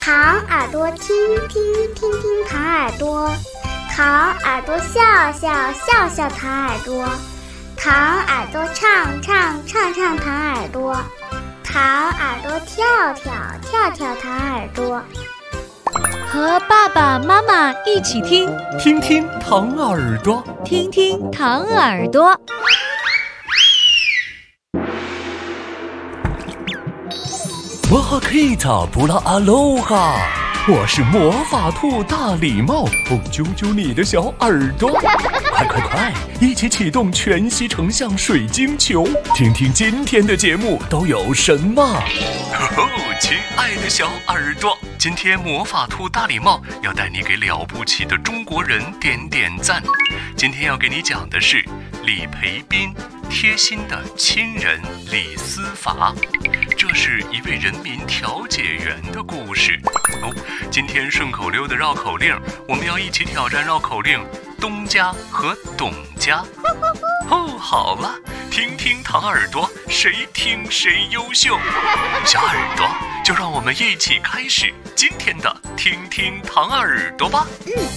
糖耳朵听听听听糖耳朵，糖耳朵笑笑笑笑糖耳朵，糖耳朵唱唱唱唱糖耳朵，糖耳朵跳跳跳跳糖耳朵。 和爸爸妈妈一起听， 听听糖耳朵， 听听糖耳朵。 摩哈 Kita 布拉阿罗哈，我是魔法兔大礼帽，揪揪你的小耳朵，快快快，一起启动全息成像水晶球，听听今天的节目都有什么。亲爱的小耳朵，今天魔法兔大礼帽要带你给了不起的中国人点点赞。今天要给你讲的是李培斌贴心的亲人李思法，这是一位人民调解员的故事。今天顺口溜的绕口令，我们要一起挑战绕口令东家和董家。好了，听听糖耳朵，谁听谁优秀。小耳朵，就让我们一起开始今天的听听糖耳朵吧。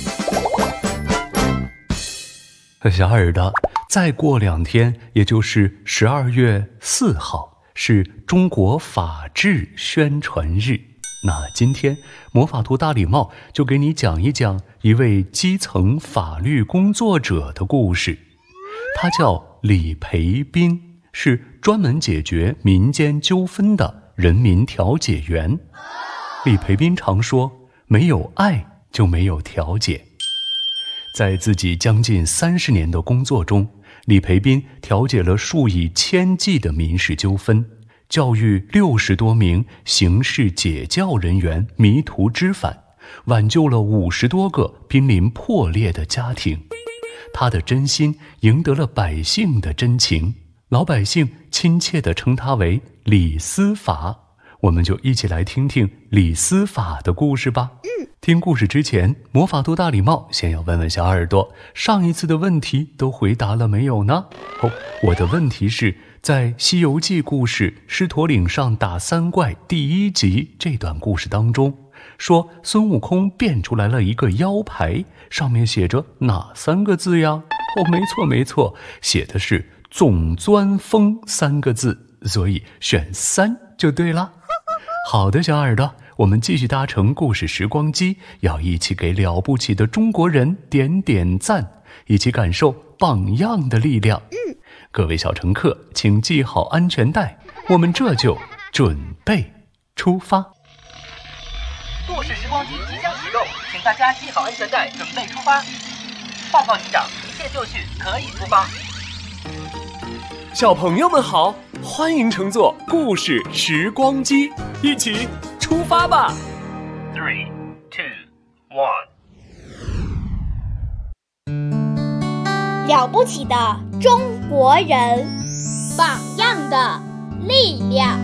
小耳朵，再过2天，也就是12月4号，是中国法治宣传日。那今天魔法兔大礼帽就给你讲一讲一位基层法律工作者的故事。他叫李培斌，是专门解决民间纠纷的人民调解员。李培斌常说，没有爱就没有调解。在自己将近30年的工作中，李培斌调解了数以千计的民事纠纷，教育60多名刑事解教人员迷途知返，挽救了50多个濒临破裂的家庭。他的真心赢得了百姓的真情，老百姓亲切地称他为李思法。我们就一起来听听李思法的故事吧。听故事之前，魔法兔大礼帽先要问问小耳朵，上一次的问题都回答了没有呢？我的问题是，在《西游记》故事狮驼岭上打三怪第1集这段故事当中，说孙悟空变出来了一个腰牌，上面写着哪3个字呀？没错，写的是总钻风3个字，所以选3就对了。好的，小耳朵，我们继续搭乘故事时光机，要一起给了不起的中国人点点赞，一起感受榜样的力量。各位小乘客，请系好安全带，我们这就准备出发。 故事时光机即将启动，请大家系好安全带，准备出发。报告机长，一切就绪，可以出发。 小朋友们好，欢迎乘坐故事时光机，一起出发吧。 3、2、1。 了不起的中国人，榜样的力量。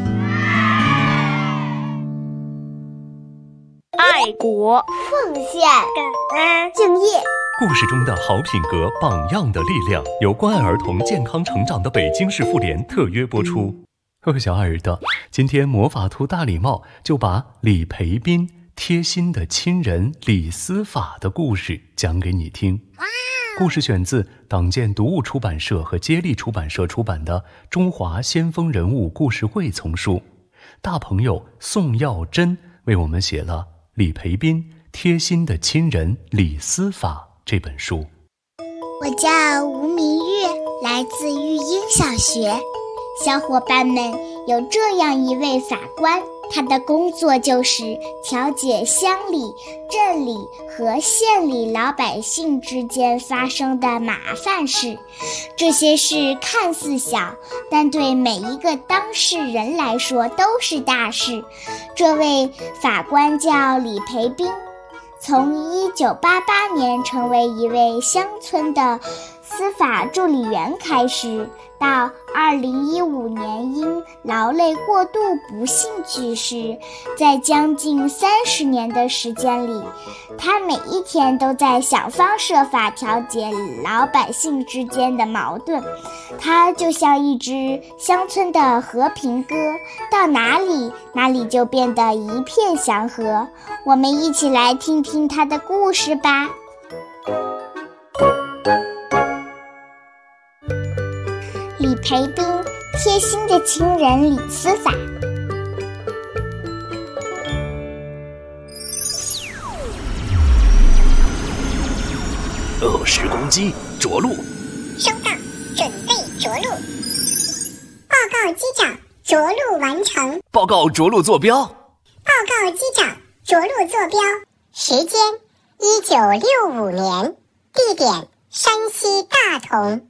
爱国、 奉献、感恩、敬业。 故事中的好品格榜样的力量，由关爱儿童健康成长的北京市妇联特约播出。小耳朵，今天魔法兔大礼帽就把李培斌贴心的亲人李思法的故事讲给你听。故事选自党建读物出版社和接力出版社出版的《中华先锋人物故事会》丛书。大朋友宋耀珍为我们写了李培斌贴心的亲人李思法这本书。 我叫吴明月，来自育英小学。小伙伴们，有这样一位法官，他的工作就是调解乡里、镇里和县里老百姓之间发生的麻烦事。这些事看似小，但对每一个当事人来说都是大事。这位法官叫李培斌，从1988年成为一位乡村的司法助理员开始，到2015年因劳累过度不幸去世。在将近30年的时间里，他每一天都在想方设法调解老百姓之间的矛盾。他就像一只乡村的和平鸽，到哪里就变得一片祥和。我们一起来听听他的故事吧。李培斌，贴心的亲人李司法。 时光机着陆。 收到，准备着陆。报告机长，着陆完成。 报告着陆坐标。 报告机长，着陆坐标。时间1965年，地点山西大同。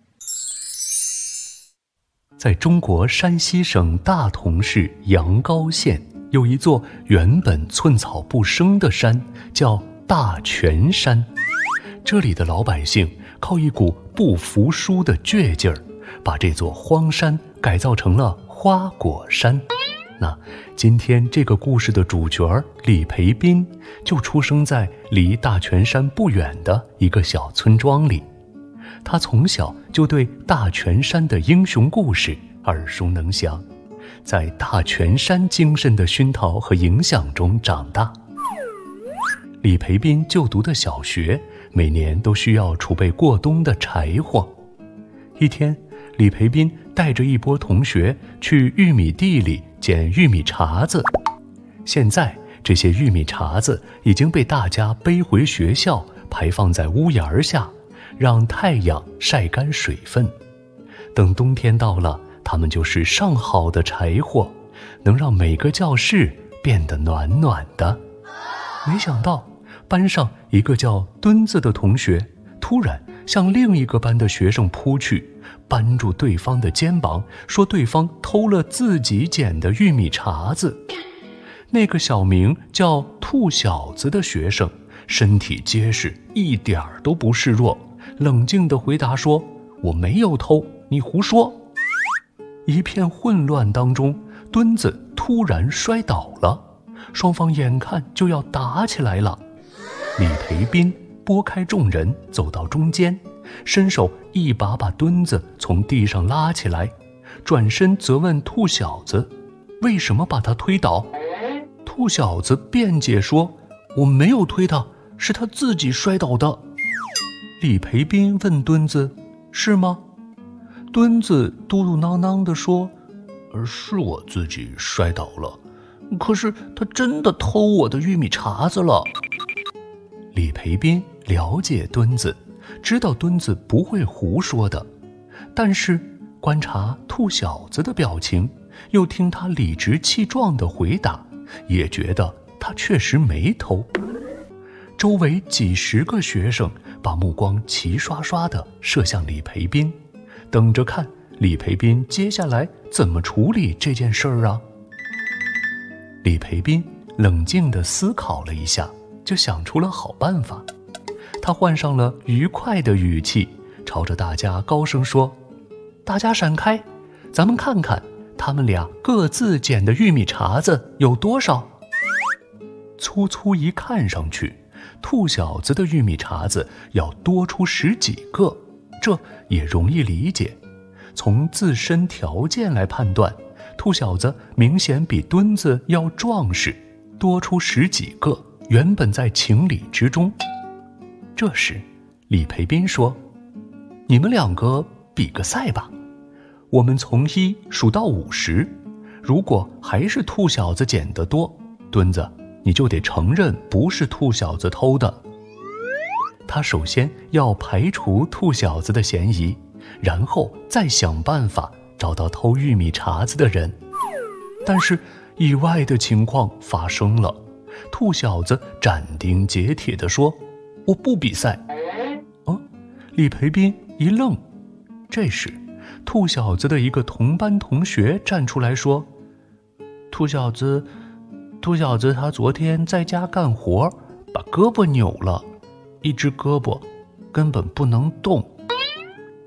在中国山西省大同市阳高县，有一座原本寸草不生的山，叫大泉山。这里的老百姓靠一股不服输的倔劲儿，把这座荒山改造成了花果山。那今天这个故事的主角李培斌，就出生在离大泉山不远的一个小村庄里。他从小就对大泉山的英雄故事耳熟能详，在大泉山精神的熏陶和影响中长大。李培斌就读的小学每年都需要储备过冬的柴火。一天，李培斌带着一波同学去玉米地里捡玉米茬子。现在这些玉米茬子已经被大家背回学校，排放在屋檐下，让太阳晒干水分。等冬天到了，它们就是上好的柴火，能让每个教室变得暖暖的。没想到班上一个叫墩子的同学突然向另一个班的学生扑去，扳住对方的肩膀，说对方偷了自己捡的玉米茬子。那个小名叫兔小子的学生身体结实，一点儿都不示弱，冷静地回答说：“我没有偷，你胡说。”一片混乱当中，墩子突然摔倒了，双方眼看就要打起来了。李培斌拨开众人，走到中间，伸手一把把墩子从地上拉起来，转身责问兔小子为什么把他推倒。兔小子辩解说：“我没有推他，是他自己摔倒的。”李培斌问墩子：“是吗？”墩子嘟嘟囔囔地说：“是我自己摔倒了，可是他真的偷我的玉米茬子了。”李培斌了解墩子，知道墩子不会胡说的，但是观察兔小子的表情，又听他理直气壮的回答，也觉得他确实没偷。周围几十个学生把目光齐刷刷地射向李培斌，等着看李培斌接下来怎么处理这件事儿啊。李培斌冷静地思考了一下，就想出了好办法。他换上了愉快的语气，朝着大家高声说：“大家闪开，咱们看看他们俩各自捡的玉米茬子有多少。”粗粗一看上去，兔小子的玉米茬子要多出10几个，这也容易理解。从自身条件来判断，兔小子明显比墩子要壮实，多出10几个原本在情理之中。这时李培斌说：“你们两个比个赛吧，我们从1数到50，如果还是兔小子捡得多，墩子你就得承认不是兔小子偷的。”他首先要排除兔小子的嫌疑，然后再想办法找到偷玉米茬子的人。但是意外的情况发生了，兔小子斩钉截铁地说：“我不比赛。”李培斌一愣。这时兔小子的一个同班同学站出来说：“兔小子他昨天在家干活，把胳膊扭了，一只胳膊根本不能动。”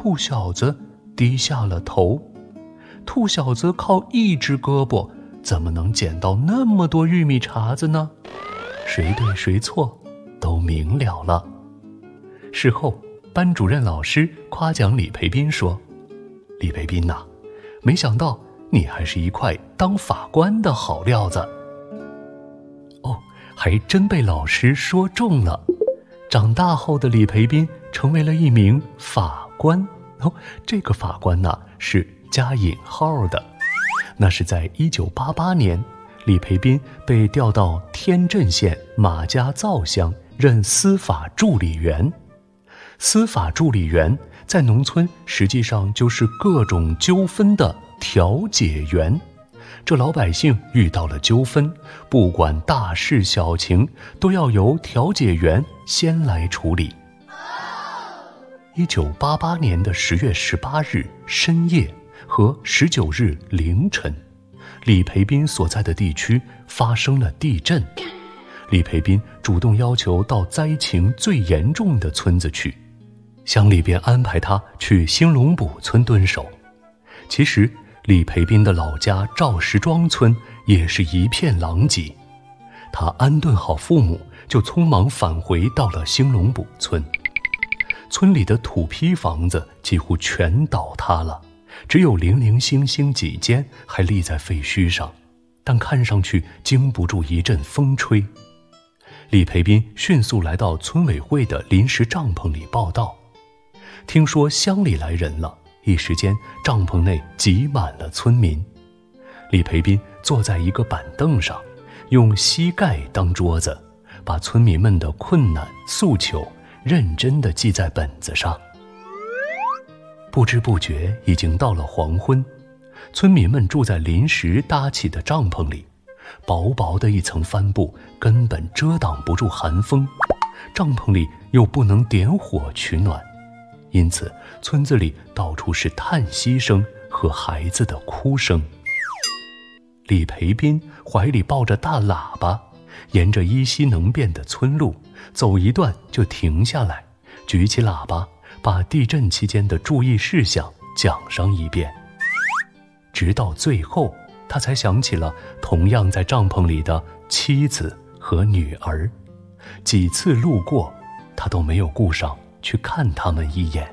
兔小子低下了头。兔小子靠一只胳膊，怎么能捡到那么多玉米碴子呢？谁对谁错，都明了了。事后，班主任老师夸奖李培斌说：“李培斌呐，没想到你还是一块当法官的好料子。”哦，还真被老师说中了。长大后的李培斌成为了一名法官。哦，这个法官呢，是加引号的。那是在1988年，李培斌被调到天镇县马家灶乡任司法助理员。司法助理员在农村实际上就是各种纠纷的调解员。这老百姓遇到了纠纷，不管大事小情，都要由调解员先来处理。1988年的10月18日深夜和19日凌晨，李培斌所在的地区发生了地震。李培斌主动要求到灾情最严重的村子去，乡里便安排他去兴隆堡村蹲守。其实李培斌的老家赵石庄村也是一片狼藉，他安顿好父母，就匆忙返回到了兴隆堡村。村里的土坯房子几乎全倒塌了，只有零零星星几间还立在废墟上，但看上去经不住一阵风吹。李培斌迅速来到村委会的临时帐篷里报到，听说乡里来人了，一时间帐篷内挤满了村民。李培斌坐在一个板凳上，用膝盖当桌子，把村民们的困难诉求认真地记在本子上。不知不觉已经到了黄昏，村民们住在临时搭起的帐篷里，薄薄的一层帆布根本遮挡不住寒风，帐篷里又不能点火取暖，因此村子里到处是叹息声和孩子的哭声。李培斌怀里抱着大喇叭，沿着依稀能辨的村路走一段就停下来，举起喇叭，把地震期间的注意事项讲上一遍。直到最后，他才想起了同样在帐篷里的妻子和女儿，几次路过，他都没有顾上去看他们一眼。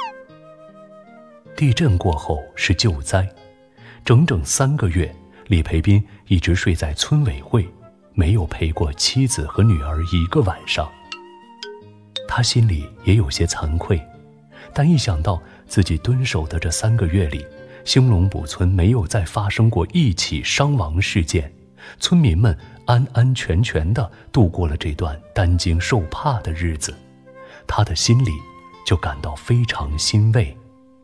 地震过后是救灾，整整3个月，李培斌一直睡在村委会，没有陪过妻子和女儿一个晚上。他心里也有些惭愧，但一想到自己蹲守的这3个月里，兴隆堡村没有再发生过一起伤亡事件，村民们安安全全地度过了这段担惊受怕的日子，他的心里就感到非常欣慰。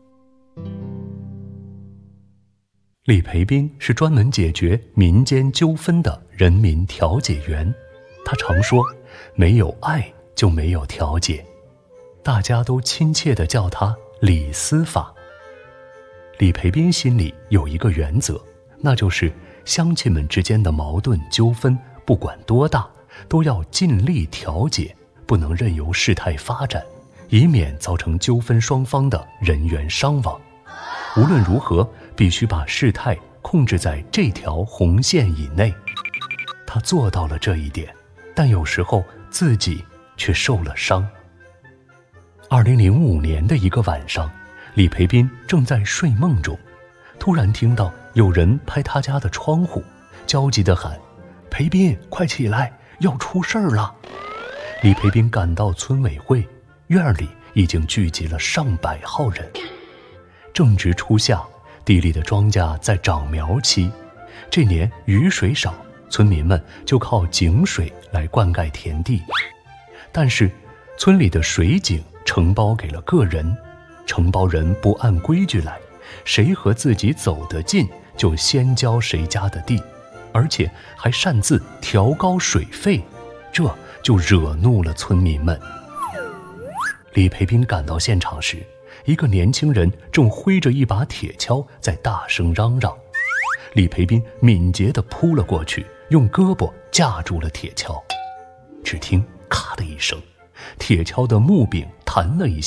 李培斌是专门解决民间纠纷的人民调解员，他常说，没有爱就没有调解，大家都亲切地叫他李司法。李培斌心里有一个原则，那就是乡亲们之间的矛盾纠纷不管多大，都要尽力调解，不能任由事态发展，以免造成纠纷双方的人员伤亡。无论如何，必须把事态控制在这条红线以内。他做到了这一点，但有时候自己却受了伤。2005年的一个晚上，李培斌正在睡梦中，突然听到有人拍他家的窗户，焦急地喊：“培斌，快起来，要出事儿了！”李培斌赶到村委会，院里已经聚集了上百号人。正值初夏，地里的庄稼在长苗期，这年雨水少，村民们就靠井水来灌溉田地。但是村里的水井承包给了个人，承包人不按规矩来，谁和自己走得近就先交谁家的地，而且还擅自调高水费，这就惹怒了村民们。李培斌赶到现场时，一个年轻人正挥着一把铁锹在大声嚷嚷。李培斌敏捷地扑了过去，用胳膊架住了铁锹。只听咔的一声，铁锹的木柄弹了一下，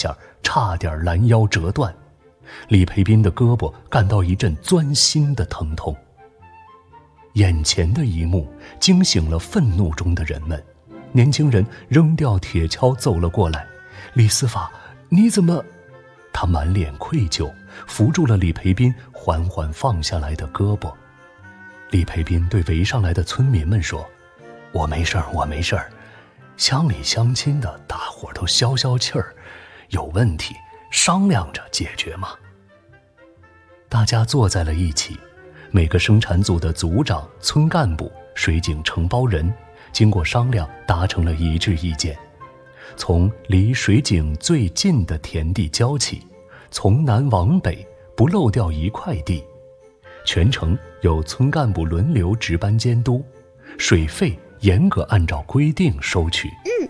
差点拦腰折断。李培斌的胳膊感到一阵钻心的疼痛。眼前的一幕惊醒了愤怒中的人们，年轻人扔掉铁锹走了过来。李司法，你怎么？他满脸愧疚，扶住了李培斌缓缓放下来的胳膊。李培斌对围上来的村民们说，我没事儿，我没事儿，乡里乡亲的，大伙儿都消消气儿，有问题商量着解决嘛。大家坐在了一起，每个生产组的组长、村干部、水井承包人经过商量达成了一致意见，从离水井最近的田地交起，从南往北不漏掉一块地，全程由村干部轮流值班监督，水费严格按照规定收取。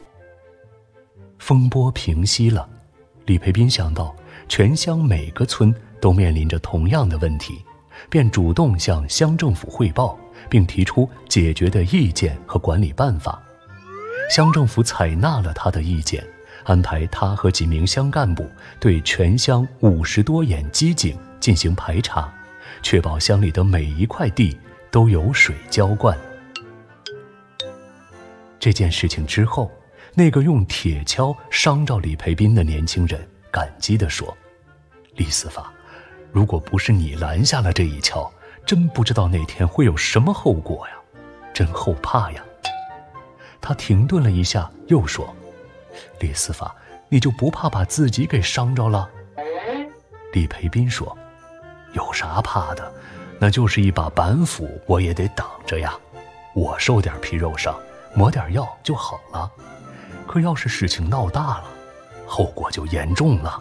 风波平息了，李培斌想到全乡每个村都面临着同样的问题，便主动向乡政府汇报，并提出解决的意见和管理办法。乡政府采纳了他的意见，安排他和几名乡干部对全乡50多眼机井进行排查，确保乡里的每一块地都有水浇灌。这件事情之后，那个用铁锹伤着李培斌的年轻人感激地说，李司法，如果不是你拦下了这一锹，真不知道那天会有什么后果呀，真后怕呀。他停顿了一下，又说，李司法，你就不怕把自己给伤着了？李培斌说，有啥怕的，那就是一把板斧，我也得挡着呀，我受点皮肉伤，抹点药就好了，可要是事情闹大了，后果就严重了。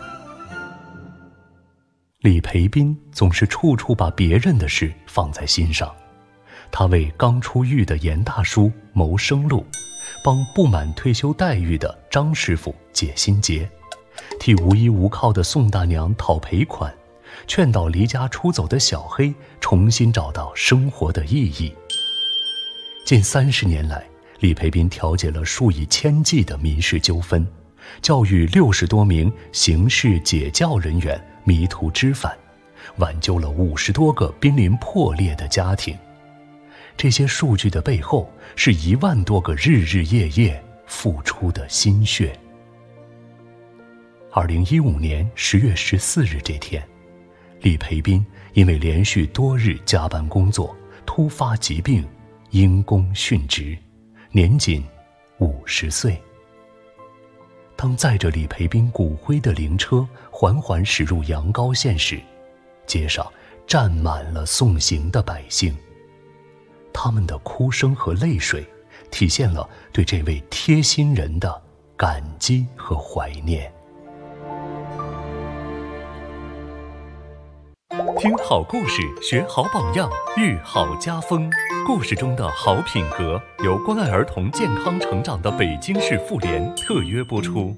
李培斌总是处处把别人的事放在心上，他为刚出狱的严大叔谋生路，帮不满退休待遇的张师傅解心结，替无依无靠的宋大娘讨赔款，劝导离家出走的小黑重新找到生活的意义。近30年来，李培斌调解了数以千计的民事纠纷，教育60多名刑事解教人员迷途知返，挽救了50多个濒临破裂的家庭。这些数据的背后，是1万多个日日夜夜付出的心血。2015年10月14日这天，李培斌因为连续多日加班工作，突发疾病，因公殉职，年仅50岁。当载着李培斌骨灰的灵车缓缓驶入阳高县时，街上站满了送行的百姓，他们的哭声和泪水体现了对这位贴心人的感激和怀念。听好故事，学好榜样，育好家风。故事中的好品格由关爱儿童健康成长的北京市妇联特约播出。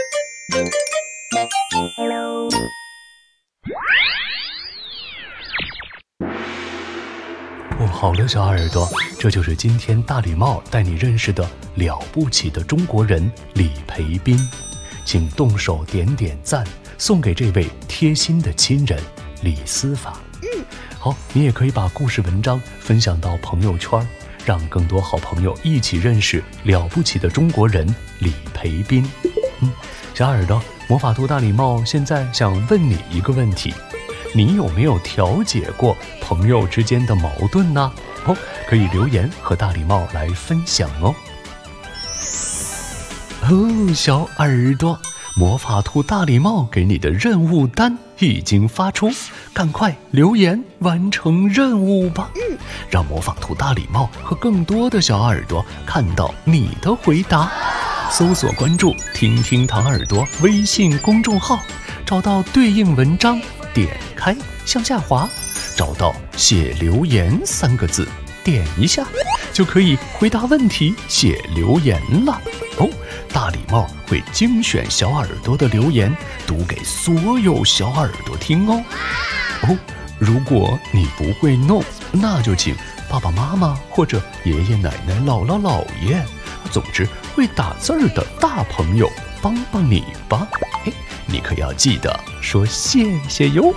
好了，小耳朵，这就是今天大礼帽带你认识的了不起的中国人李培斌，请动手点点赞，送给这位贴心的亲人李司法。好，你也可以把故事文章分享到朋友圈，让更多好朋友一起认识了不起的中国人李培斌。小耳朵，魔法兔大礼帽现在想问你一个问题，你有没有调解过朋友之间的矛盾呢？可以留言和大礼帽来分享哦。小耳朵，魔法兔大礼帽给你的任务单已经发出，赶快留言完成任务吧，让魔法兔大礼帽和更多的小耳朵看到你的回答。搜索关注听听糖耳朵微信公众号，找到对应文章，点开向下滑，找到写留言3个字，点一下就可以回答问题，写留言了。大礼帽会精选小耳朵的留言，读给所有小耳朵听哦。如果你不会弄，那就请爸爸妈妈或者爷爷奶奶、姥姥姥爷，总之会打字儿的大朋友帮帮你吧。 你可要记得说谢谢哟。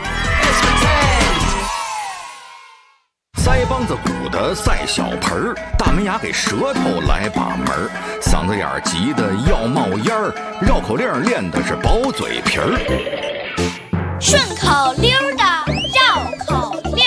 腮帮子鼓的赛小盆儿，大门牙给舌头来把门儿，嗓子眼儿急得要冒烟儿，绕口令练的是薄嘴皮儿。 顺口溜的绕口令。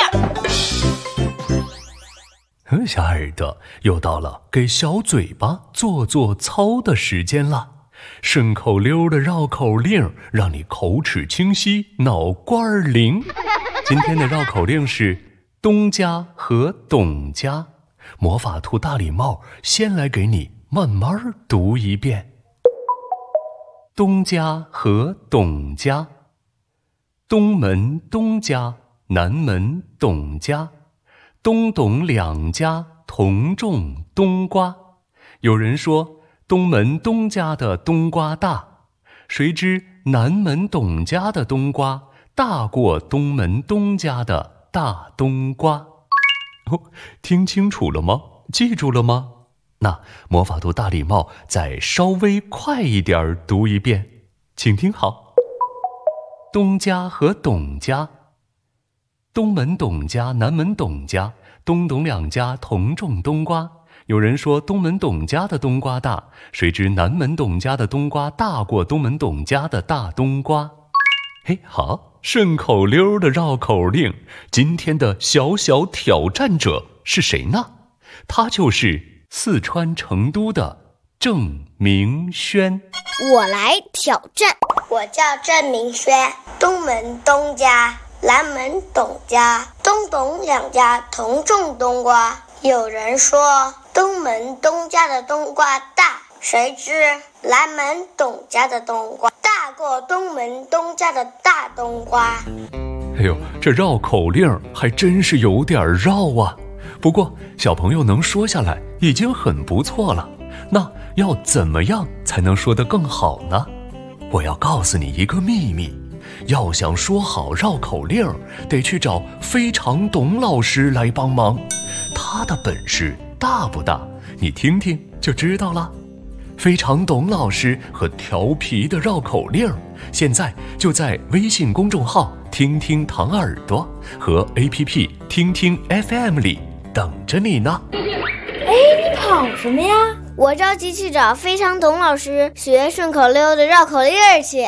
小耳朵，又到了给小嘴巴做做操的时间了。顺口溜的绕口令，让你口齿清晰，脑瓜灵。今天的绕口令是东家和董家。魔法兔大礼帽先来给你慢慢读一遍。东家和董家，东门东家，南门董家，东董两家同种冬瓜。有人说东门东家的冬瓜大，谁知南门董家的冬瓜大过东门东家的大冬瓜。听清楚了吗？记住了吗？那魔法兔大礼帽再稍微快一点读一遍，请听好。东家和董家，东门董家，南门董家，东董两家同种冬瓜。有人说东门董家的冬瓜大，谁知南门董家的冬瓜大过东门董家的大冬瓜。好，顺口溜的绕口令，今天的小小挑战者是谁呢？他就是四川成都的郑明轩。 我来挑战。 我叫郑明轩，东门东家，南门董家，东董两家同种冬瓜。有人说东门东家的冬瓜大，谁知南门董家的冬瓜大过东门东家的大冬瓜。 这绕口令还真是有点绕啊。不过小朋友能说下来已经很不错了。那要怎么样才能说得更好呢？我要告诉你一个秘密，要想说好绕口令，得去找非常董老师来帮忙。他的本事大不大？你听听就知道了。非常董老师和调皮的绕口令，现在就在微信公众号听听糖耳朵和 APP 听听 FM 里等着你呢。 你跑什么呀？ 我着急去找非常董老师学顺口溜的绕口令去。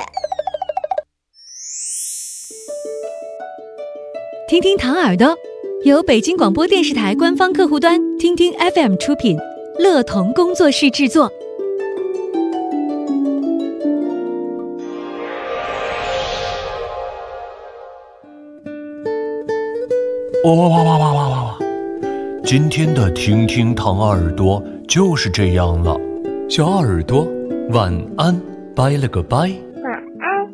听听糖耳朵由北京广播电视台官方客户端听听 FM 出品，乐童工作室制作。 哇！今天的听听糖耳朵就是这样了。小耳朵，晚安，拜了个拜。 晚安。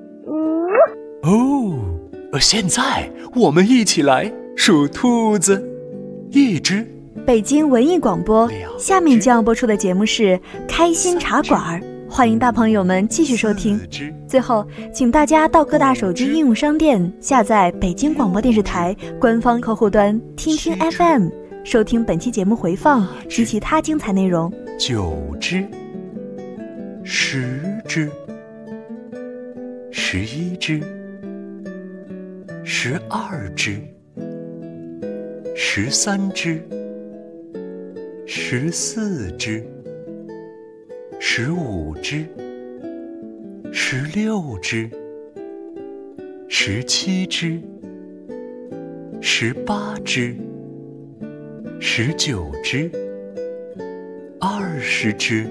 现在我们一起来数兔子。一只。 北京文艺广播，下面将要播出的节目是《开心茶馆》，欢迎大朋友们继续收听。最后，请大家到各大手机应用商店下载北京广播电视台官方客户端听听 FM， 收听本期节目回放及其他精彩内容。 9只，10只，11只，12只，13只，14只，15只，16只，17只，18只，19只，20只。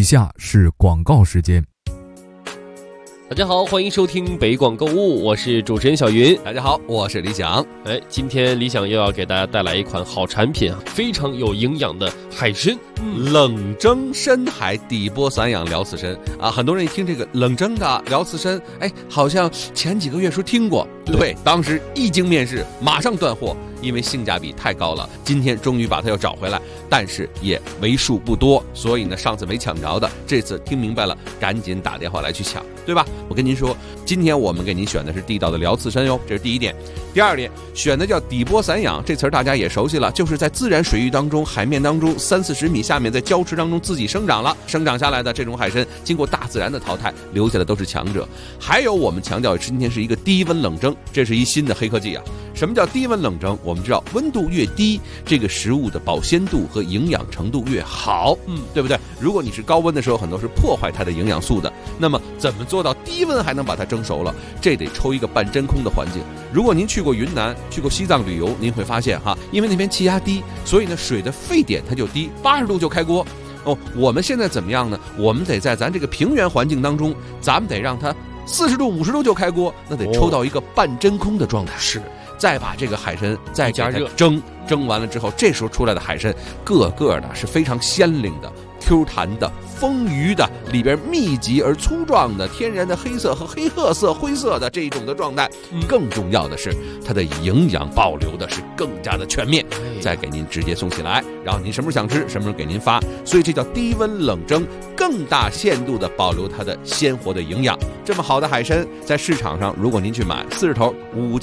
以下是广告时间。 大家好，欢迎收听北广购物，我是主持人小云。 大家好，我是李想。 今天李想又要给大家带来一款好产品啊，非常有营养的海参， 冷蒸深海底波散养辽刺参啊。很多人一听这个冷蒸的辽刺参，好像前几个月说听过，对，当时一经面世，马上断货，因为性价比太高了。今天终于把它又找回来，但是也为数不多，所以呢，上次没抢着的，这次听明白了，赶紧打电话来去抢，对吧？我跟您说，今天我们给您选的是地道的辽刺参哟，这是第一点。第二点，选的叫底波散养，这词儿大家也熟悉了，就是在自然水域当中、海面当中30-40米下面，在礁池当中自己生长了，生长下来的这种海参，经过大自然的淘汰，留下的都是强者。还有我们强调今天是一个低温冷蒸，这是一新的黑科技啊。什么叫低温冷蒸？我们知道温度越低，这个食物的保鲜度和营养程度越好，对不对？如果你是高温的时候，很多是破坏它的营养素的。那么怎么做到低温还能把它蒸熟了？这得抽一个半真空的环境。如果您去过云南、去过西藏旅游，您会发现因为那边气压低，所以呢水的沸点它就低，80度就开锅。我们现在怎么样呢？我们得在咱这个平原环境当中，咱们得让它40度、50度就开锅，那得抽到一个半真空的状态。 是。 再把这个海参再加热蒸完了之后，这时候出来的海参个个的是非常鲜灵的、Q 弹的、丰腴的，里边密集而粗壮的天然的黑色和黑褐色、灰色的这种的状态。更重要的是，它的营养保留的是更加的全面，再给您直接送起来，然后您什么时候想吃，什么时候给您发。所以这叫低温冷蒸，更大限度的保留它的鲜活的营养。这么好的海参，在市场上，如果您去买40头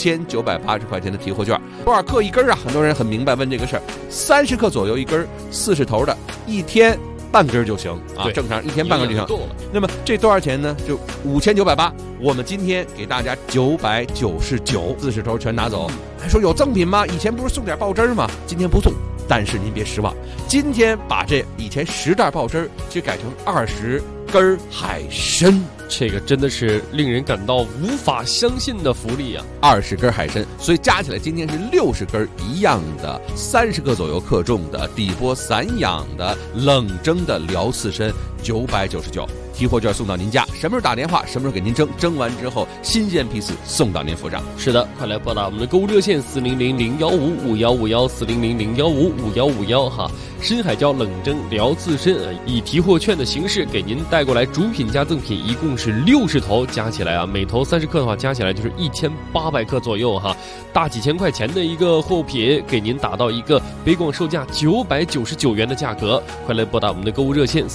5980块钱的提货券，多少克一根啊？很多人很明白问这个事儿，30克左右一根，40头的，一天半根就行啊，正常一天半根就行。那么这多少钱呢？就5980，我们今天给大家999，40头全拿走。还说有赠品吗？以前不是送点爆汁吗？今天不送，但是您别失望，今天把这以前10袋爆汁就改成20根海参。 这个真的是令人感到无法相信的福利啊 ！20根海参，所以加起来今天是60根一样的，30克左右克重的底波散养的冷蒸的辽刺参，999，提货券送到您家，什么时候打电话，什么时候给您蒸，蒸完之后新鲜批次送到您府上。 是的，快来拨打我们的购物热线400-015-5151，400-015-5151哈。深海椒冷蒸辽刺参以提货券的形式给您带过来，主品加赠品一共是60头，加起来啊，每头30克的话，加起来就是1800克左右哈，大几千块钱的一个货品，给您打到一个北广售价999元的价格。快来拨打我们的购物热线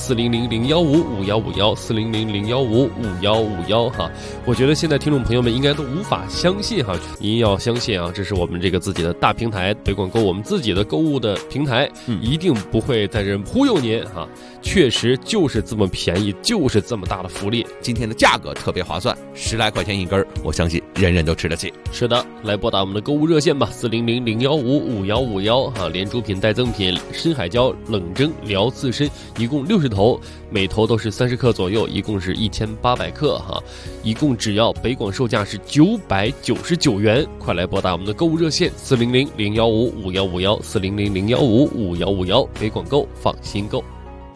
400-015-5151，400-015-5151哈。我觉得现在听众朋友们应该都无法相信哈，您要相信啊，这是我们这个自己的大平台北广购，我们自己的购物的平台，一定不会在这忽悠您哈，确实就是这么便宜，就是这么大的福利。 今天的价格特别划算，10来块钱一根，我相信人人都吃得起。 是的，来拨打我们的购物热线吧，400-015-5151哈，连主品带赠品，深海椒冷蒸辽刺参一共60头，每头都是30克左右，一共是1800克哈，一共只要北广售价是999元。快来拨打我们的购物热线400-015-5151，400-015-5151，北广购放心购。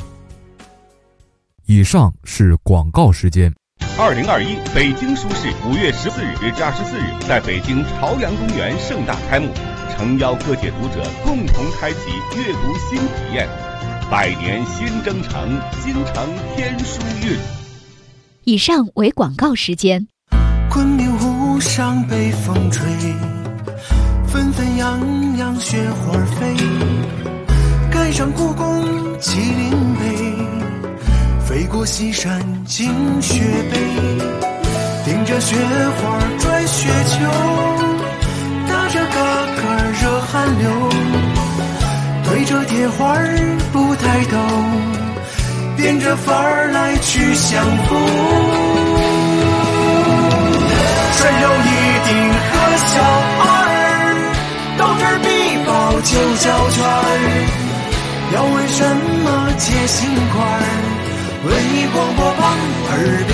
以上是广告时间。 2021北京书市5月14日至24日在北京朝阳公园盛大开幕，诚邀各界读者共同开启阅读新体验。百年新征程，京城天书韵。 以上为广告时间。 昆明湖上北风吹，纷纷扬扬雪花飞，赶上故宫麒麟碑，飞过西山进雪北，顶着雪花拽雪球，打着嘎嘎热汗流，对着铁花不抬头，变着法儿来去相逢。穿有一顶和小二，到这儿必报9角圈儿，要问什么接心块儿，文艺广播旁耳边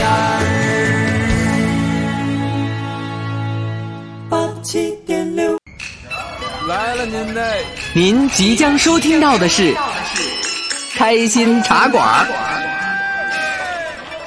87.6。 来了您即将收听到的是开心茶馆。